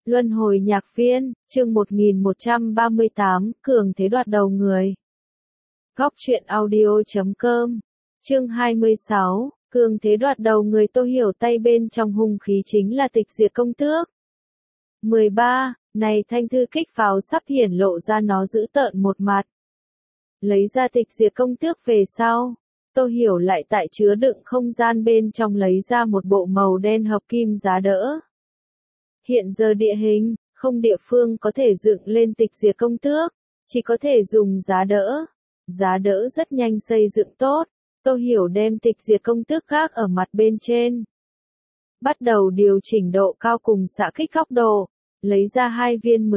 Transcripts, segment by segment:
Luân hồi nhạc viên, chương 1138, cường thế đoạt đầu người. Góc truyện audio.com, chương 26, cường thế đoạt đầu người. Tôi hiểu tay bên trong hung khí chính là tịch diệt công tước. 13. Này thanh thư kích pháo sắp hiển lộ ra nó dữ tợn một mặt. Lấy ra tịch diệt công tước về sau, tôi hiểu lại tại chứa đựng không gian bên trong lấy ra một bộ màu đen hợp kim giá đỡ. Hiện giờ địa hình, không địa phương có thể dựng lên tịch diệt công tước, chỉ có thể dùng giá đỡ. Giá đỡ rất nhanh xây dựng tốt, tôi hiểu đem tịch diệt công tước gác ở mặt bên trên. Bắt đầu điều chỉnh độ cao cùng xạ kích góc độ, lấy ra 2 viên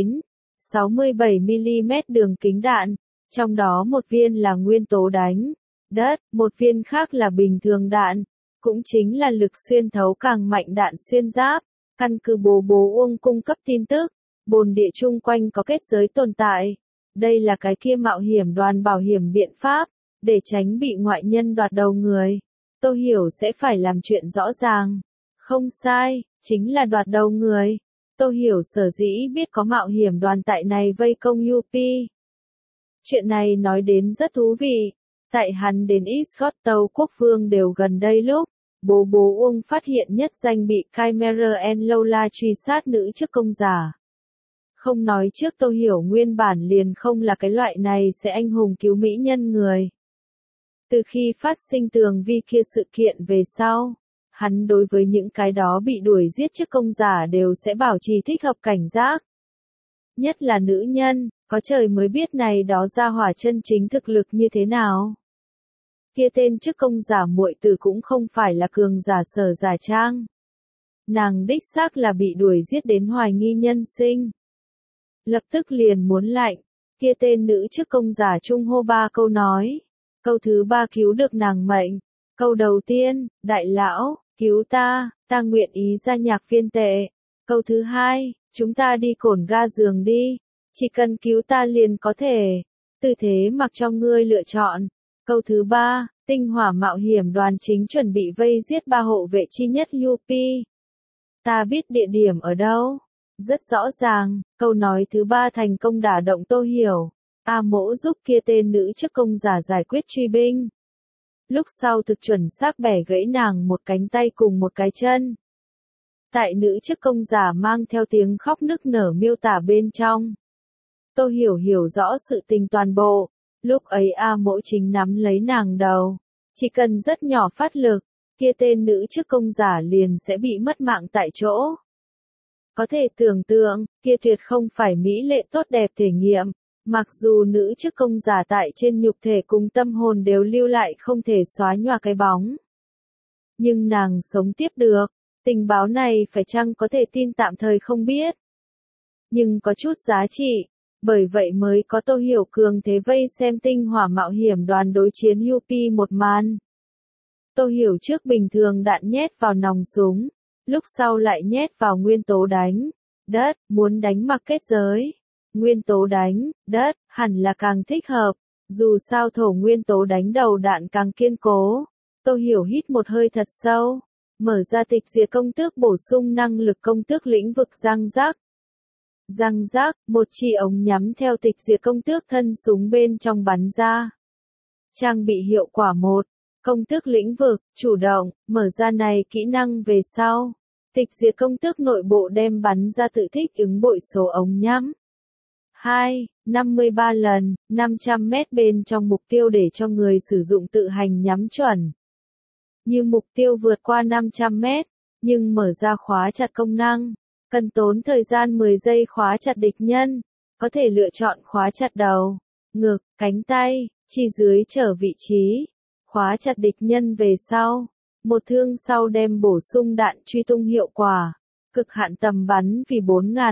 67mm đường kính đạn, trong đó một viên là nguyên tố đánh đất, một viên khác là bình thường đạn, cũng chính là lực xuyên thấu càng mạnh đạn xuyên giáp. Căn cứ bố Uông cung cấp tin tức, bồn địa chung quanh có kết giới tồn tại. Đây là cái kia mạo hiểm đoàn bảo hiểm biện pháp, để tránh bị ngoại nhân đoạt đầu người. Tôi hiểu sẽ phải làm chuyện rõ ràng. Không sai, chính là đoạt đầu người. Tôi hiểu sở dĩ biết có mạo hiểm đoàn tại này vây công Yuppie. Chuyện này nói đến rất thú vị. Tại hắn đến Iscot Tâu Quốc Vương đều gần đây lúc, bố Uông phát hiện nhất danh bị Chimera Lola truy sát nữ chức công giả. Không nói trước tôi hiểu nguyên bản liền không là cái loại này sẽ anh hùng cứu mỹ nhân người. Từ khi phát sinh tường vi kia sự kiện về sau, hắn đối với những cái đó bị đuổi giết chức công giả đều sẽ bảo trì thích hợp cảnh giác. Nhất là nữ nhân, có trời mới biết này đó ra hỏa chân chính thực lực như thế nào. Kia tên chức công giả muội tử cũng không phải là cường giả sở giả trang. Nàng đích xác là bị đuổi giết đến hoài nghi nhân sinh. Lập tức liền muốn lạnh, kia tên nữ chức công giả trung hô 3 câu nói. Câu thứ 3 cứu được nàng mệnh. Câu đầu tiên, đại lão, cứu ta nguyện ý ra nhạc viên tệ. Câu thứ 2, chúng ta đi cổn ga giường đi, chỉ cần cứu ta liền có thể. Tư thế mặc cho ngươi lựa chọn. Câu thứ 3, tinh hỏa mạo hiểm đoàn chính chuẩn bị vây giết 3 hộ vệ chi nhất Yuppie. Ta biết địa điểm ở đâu. Rất rõ ràng, câu nói thứ 3 thành công đả động tôi hiểu. A Mỗ giúp kia tên nữ chức công giả giải quyết truy binh. Lúc sau thực chuẩn xác bẻ gãy nàng một cánh tay cùng một cái chân. Tại nữ chức công giả mang theo tiếng khóc nức nở miêu tả bên trong. Tôi hiểu rõ sự tình toàn bộ. Lúc ấy A Mỗ chính nắm lấy nàng đầu. Chỉ cần rất nhỏ phát lực, kia tên nữ chức công giả liền sẽ bị mất mạng tại chỗ. Có thể tưởng tượng, kia tuyệt không phải mỹ lệ tốt đẹp thể nghiệm. Mặc dù nữ chức công giả tại trên nhục thể cùng tâm hồn đều lưu lại không thể xóa nhòa cái bóng. Nhưng nàng sống tiếp được. Tình báo này phải chăng có thể tin tạm thời không biết. Nhưng có chút giá trị. Bởi vậy mới có tôi hiểu cường thế vây xem tinh hỏa mạo hiểm đoàn đối chiến Yuppie một màn. Tôi hiểu trước bình thường đạn nhét vào nòng súng, lúc sau lại nhét vào nguyên tố đánh đất, muốn đánh mặc kết giới. Nguyên tố đánh đất, hẳn là càng thích hợp, dù sao thổ nguyên tố đánh đầu đạn càng kiên cố. Tôi hiểu hít một hơi thật sâu, mở ra tịch diệt công tước bổ sung năng lực công tước lĩnh vực răng rác. Răng rác, một chỉ ống nhắm theo tịch diệt công tước thân súng bên trong bắn ra. Trang bị hiệu quả 1. Công tước lĩnh vực, chủ động, mở ra này kỹ năng về sau. Tịch diệt công tước nội bộ đem bắn ra tự thích ứng bội số ống nhắm. 2. 53 lần, 500 mét bên trong mục tiêu để cho người sử dụng tự hành nhắm chuẩn. Như mục tiêu vượt qua 500 mét, nhưng mở ra khóa chặt công năng. Cần tốn thời gian 10 giây khóa chặt địch nhân, có thể lựa chọn khóa chặt đầu, ngực, cánh tay, chi dưới trở vị trí, khóa chặt địch nhân về sau, một thương sau đem bổ sung đạn truy tung hiệu quả, cực hạn tầm bắn vì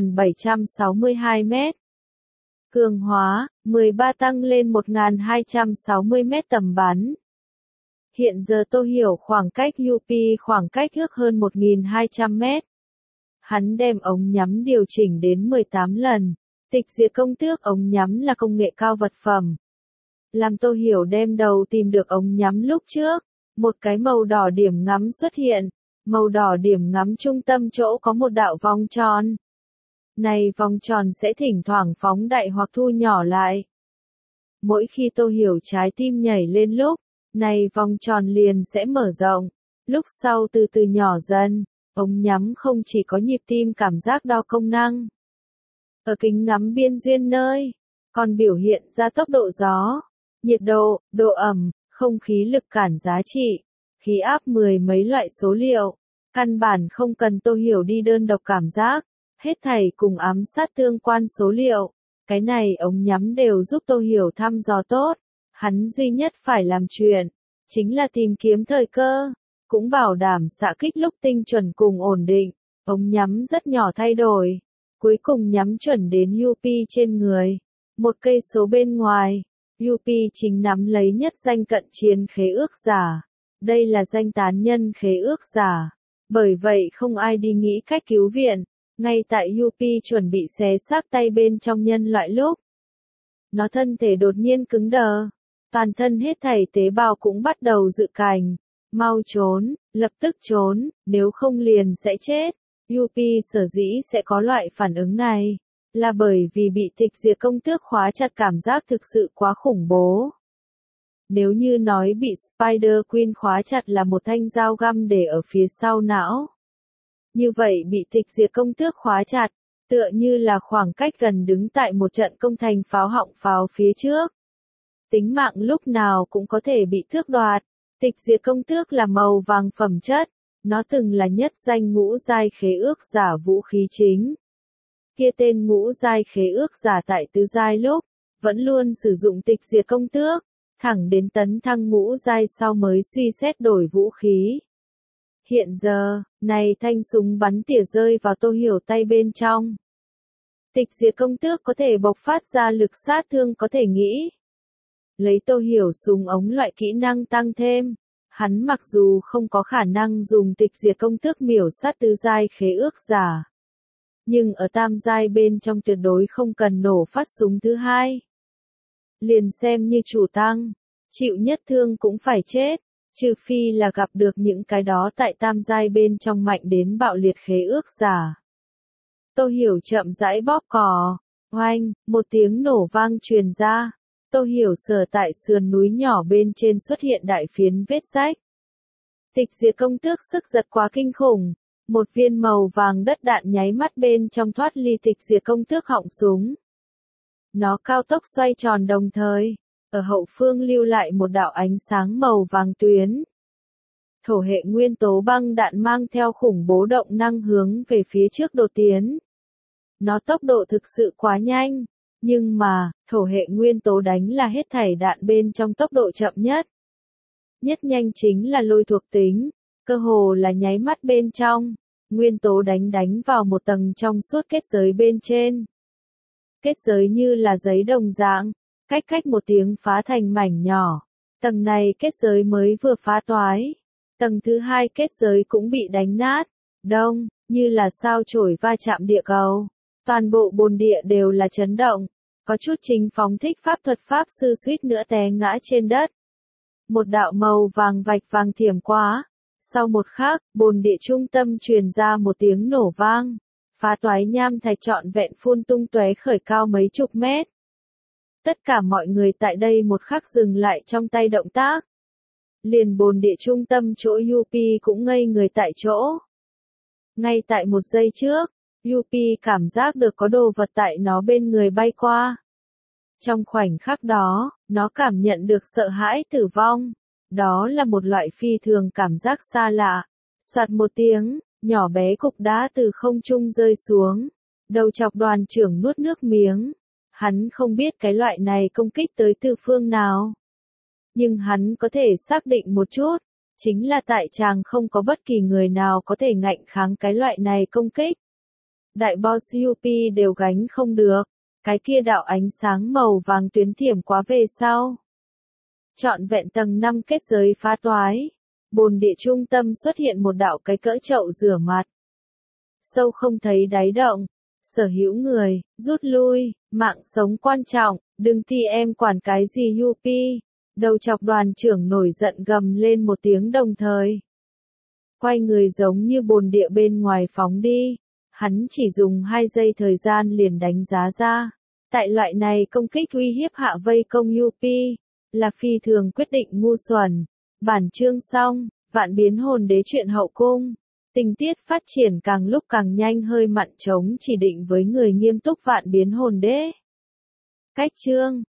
4.762 mét. Cường hóa, 13 tăng lên 1.260 mét tầm bắn. Hiện giờ tôi hiểu khoảng cách Yuppie khoảng cách ước hơn 1.200 mét. Hắn đem ống nhắm điều chỉnh đến 18 lần. Tịch diệt công tước ống nhắm là công nghệ cao vật phẩm. Làm tôi hiểu đem đầu tìm được ống nhắm lúc trước. Một cái màu đỏ điểm ngắm xuất hiện. Màu đỏ điểm ngắm trung tâm chỗ có một đạo vòng tròn. này vòng tròn sẽ thỉnh thoảng phóng đại hoặc thu nhỏ lại. Mỗi khi Tô Hiểu trái tim nhảy lên lúc, này vòng tròn liền sẽ mở rộng, lúc sau từ từ nhỏ dần. Ống nhắm không chỉ có nhịp tim cảm giác đo công năng. Ở kính ngắm biên duyên nơi, còn biểu hiện ra tốc độ gió, nhiệt độ, độ ẩm, không khí lực cản giá trị, khí áp mười mấy loại số liệu. Căn bản không cần Tô Hiểu đi đơn độc cảm giác, hết thảy cùng ám sát tương quan số liệu. Cái này ống nhắm đều giúp Tô Hiểu thăm dò tốt. Hắn duy nhất phải làm chuyện, chính là tìm kiếm thời cơ, cũng bảo đảm xạ kích lúc tinh chuẩn cùng ổn định. Ống nhắm rất nhỏ thay đổi, cuối cùng nhắm chuẩn đến Yupi trên người. 1 cây số bên ngoài, Yupi chính nắm lấy nhất danh cận chiến khế ước giả. Đây là danh tán nhân khế ước giả. Bởi vậy không ai đi nghĩ cách cứu viện. Ngay tại Yupi chuẩn bị xé xác tay bên trong nhân loại lúc, nó thân thể đột nhiên cứng đờ. Toàn thân hết thảy tế bào cũng bắt đầu dự cảnh. Mau trốn, lập tức trốn, nếu không liền sẽ chết. Yupi sở dĩ sẽ có loại phản ứng này, là bởi vì bị tịch diệt công tước khóa chặt cảm giác thực sự quá khủng bố. Nếu như nói bị Spider Queen khóa chặt là một thanh dao găm để ở phía sau não, như vậy bị tịch diệt công tước khóa chặt, tựa như là khoảng cách gần đứng tại một trận công thành pháo họng pháo phía trước. Tính mạng lúc nào cũng có thể bị tước đoạt. Tịch diệt công tước là màu vàng phẩm chất, nó từng là nhất danh ngũ giai khế ước giả vũ khí chính. Kia tên ngũ giai khế ước giả tại tứ giai lúc, vẫn luôn sử dụng tịch diệt công tước, thẳng đến tấn thăng ngũ giai sau mới suy xét đổi vũ khí. Hiện giờ, này thanh súng bắn tỉa rơi vào Tô Hiểu tay bên trong. Tịch diệt công tước có thể bộc phát ra lực sát thương có thể nghĩ. Lấy Tô Hiểu súng ống loại kỹ năng tăng thêm, hắn mặc dù không có khả năng dùng tịch diệt công tước miểu sát tứ giai khế ước giả, nhưng ở tam giai bên trong tuyệt đối không cần nổ phát súng thứ hai. Liền xem như chủ tăng, chịu nhất thương cũng phải chết, trừ phi là gặp được những cái đó tại tam giai bên trong mạnh đến bạo liệt khế ước giả. Tô Hiểu chậm rãi bóp cò, oanh, một tiếng nổ vang truyền ra. Tô Hiểu sở tại sườn núi nhỏ bên trên xuất hiện đại phiến vết rách. Tịch diệt công tước sức giật quá kinh khủng, một viên màu vàng đất đạn nháy mắt bên trong thoát ly tịch diệt công tước họng súng. Nó cao tốc xoay tròn đồng thời, ở hậu phương lưu lại một đạo ánh sáng màu vàng tuyến. Thổ hệ nguyên tố băng đạn mang theo khủng bố động năng hướng về phía trước đột tiến. Nó tốc độ thực sự quá nhanh. Nhưng mà, thổ hệ nguyên tố đánh là hết thảy đạn bên trong tốc độ chậm nhất. Nhất nhanh chính là lôi thuộc tính, cơ hồ là nháy mắt bên trong, nguyên tố đánh vào một tầng trong suốt kết giới bên trên. Kết giới như là giấy đồng dạng, cách một tiếng phá thành mảnh nhỏ. Tầng này kết giới mới vừa phá toái. Tầng thứ hai kết giới cũng bị đánh nát, đông, như là sao chổi va chạm địa cầu. Toàn bộ bồn địa đều là chấn động, có chút chính phóng thích pháp thuật pháp sư suýt nữa té ngã trên đất. Một đạo màu vàng vạch vàng thiểm quá, sau một khắc, bồn địa trung tâm truyền ra một tiếng nổ vang, phá toái nham thạch trọn vẹn phun tung tóe khởi cao mấy chục mét. Tất cả mọi người tại đây một khắc dừng lại trong tay động tác. Liền bồn địa trung tâm chỗ Yupi cũng ngây người tại chỗ. Ngay tại một giây trước, Yupi cảm giác được có đồ vật tại nó bên người bay qua. Trong khoảnh khắc đó, nó cảm nhận được sợ hãi tử vong. Đó là một loại phi thường cảm giác xa lạ. Soạt một tiếng, nhỏ bé cục đá từ không trung rơi xuống. Đầu chọc đoàn trưởng nuốt nước miếng. Hắn không biết cái loại này công kích tới từ phương nào. Nhưng hắn có thể xác định một chút, chính là tại chàng không có bất kỳ người nào có thể ngạnh kháng cái loại này công kích. Đại boss Yupi đều gánh không được, cái kia đạo ánh sáng màu vàng tuyến thiểm quá về sau. Trọn vẹn tầng 5 kết giới phá toái, bồn địa trung tâm xuất hiện một đạo cái cỡ chậu rửa mặt. Sâu không thấy đáy động, sở hữu người, rút lui, mạng sống quan trọng, đừng thi em quản cái gì Yupi. Đầu chọc đoàn trưởng nổi giận gầm lên một tiếng đồng thời. Quay người giống như bồn địa bên ngoài phóng đi. hắn chỉ dùng 2 giây thời gian liền đánh giá ra. Tại loại này công kích uy hiếp hạ vây công Yuppie, là phi thường quyết định ngu xuẩn. Bản chương xong, Vạn Biến Hồn Đế truyện hậu cung. Tình tiết phát triển càng lúc càng nhanh, hơi mặn trống chỉ định với người nghiêm túc. Vạn Biến Hồn Đế. Cách chương